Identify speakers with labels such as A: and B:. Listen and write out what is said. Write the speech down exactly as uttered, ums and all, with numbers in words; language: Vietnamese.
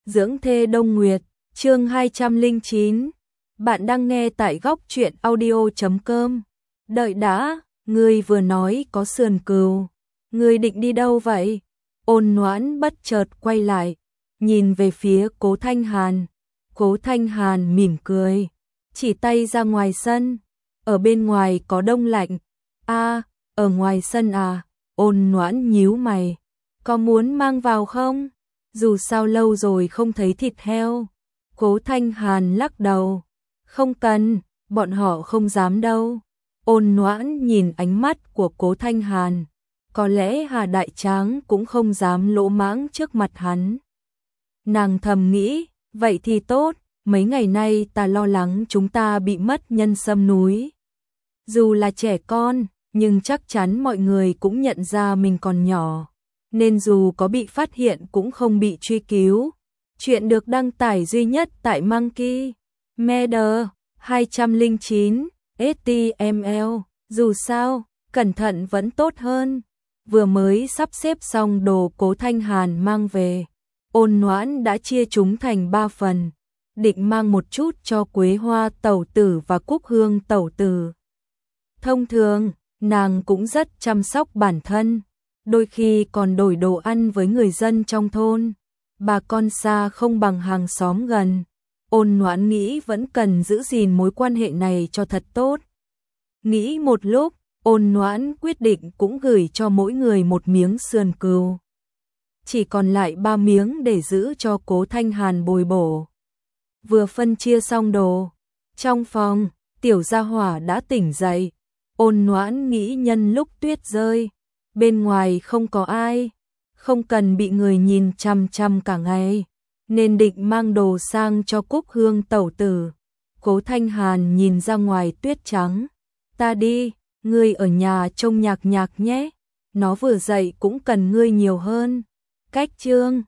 A: Dưỡng thê Đông Nguyệt, chương hai trăm lẻ chín. Bạn đang nghe tại góc truyện audio chấm com. Đợi đã, ngươi vừa nói có sườn cừu. Ngươi định đi đâu vậy? Ôn Noãn bất chợt quay lại, nhìn về phía Cố Thanh Hàn. Cố Thanh Hàn mỉm cười, chỉ tay ra ngoài sân. Ở bên ngoài có đông lạnh. A, ở ngoài sân à? Ôn Noãn nhíu mày. Có muốn mang vào không? Dù sao lâu rồi không thấy thịt heo. Cố Thanh Hàn lắc đầu. Không cần, bọn họ không dám đâu. Ôn Noãn nhìn ánh mắt của Cố Thanh Hàn. Có lẽ Hà Đại Tráng cũng không dám lỗ mãng trước mặt hắn. Nàng thầm nghĩ, vậy thì tốt, mấy ngày nay ta lo lắng chúng ta bị mất nhân sâm núi. Dù là trẻ con, nhưng chắc chắn mọi người cũng nhận ra mình còn nhỏ. Nên dù có bị phát hiện cũng không bị truy cứu. Chuyện được đăng tải duy nhất tại Monkey Media hai trăm lẻ chín ét tê em lờ. Dù sao, cẩn thận vẫn tốt hơn. Vừa mới sắp xếp xong đồ Cố Thanh Hàn mang về, Ôn Noãn đã chia chúng thành ba phần. Định mang một chút cho Quế Hoa tẩu tử và Cúc Hương tẩu tử. Thông thường, nàng cũng rất chăm sóc bản thân. Đôi khi còn đổi đồ ăn với người dân trong thôn. Bà con xa không bằng hàng xóm gần. Ôn Noãn nghĩ vẫn cần giữ gìn mối quan hệ này cho thật tốt. Nghĩ một lúc, Ôn Noãn quyết định cũng gửi cho mỗi người một miếng sườn cừu. Chỉ còn lại ba miếng để giữ cho Cố Thanh Hàn bồi bổ. Vừa phân chia xong đồ, trong phòng, tiểu gia hỏa đã tỉnh dậy. Ôn Noãn nghĩ nhân lúc tuyết rơi, bên ngoài không có ai, không cần bị người nhìn chằm chằm cả ngày, nên định mang đồ sang cho Cúc Hương tẩu tử. Cố Thanh Hàn nhìn ra ngoài tuyết trắng. Ta đi, ngươi ở nhà trông Nhạc Nhạc nhé, nó vừa dậy cũng cần ngươi nhiều hơn. Cách chương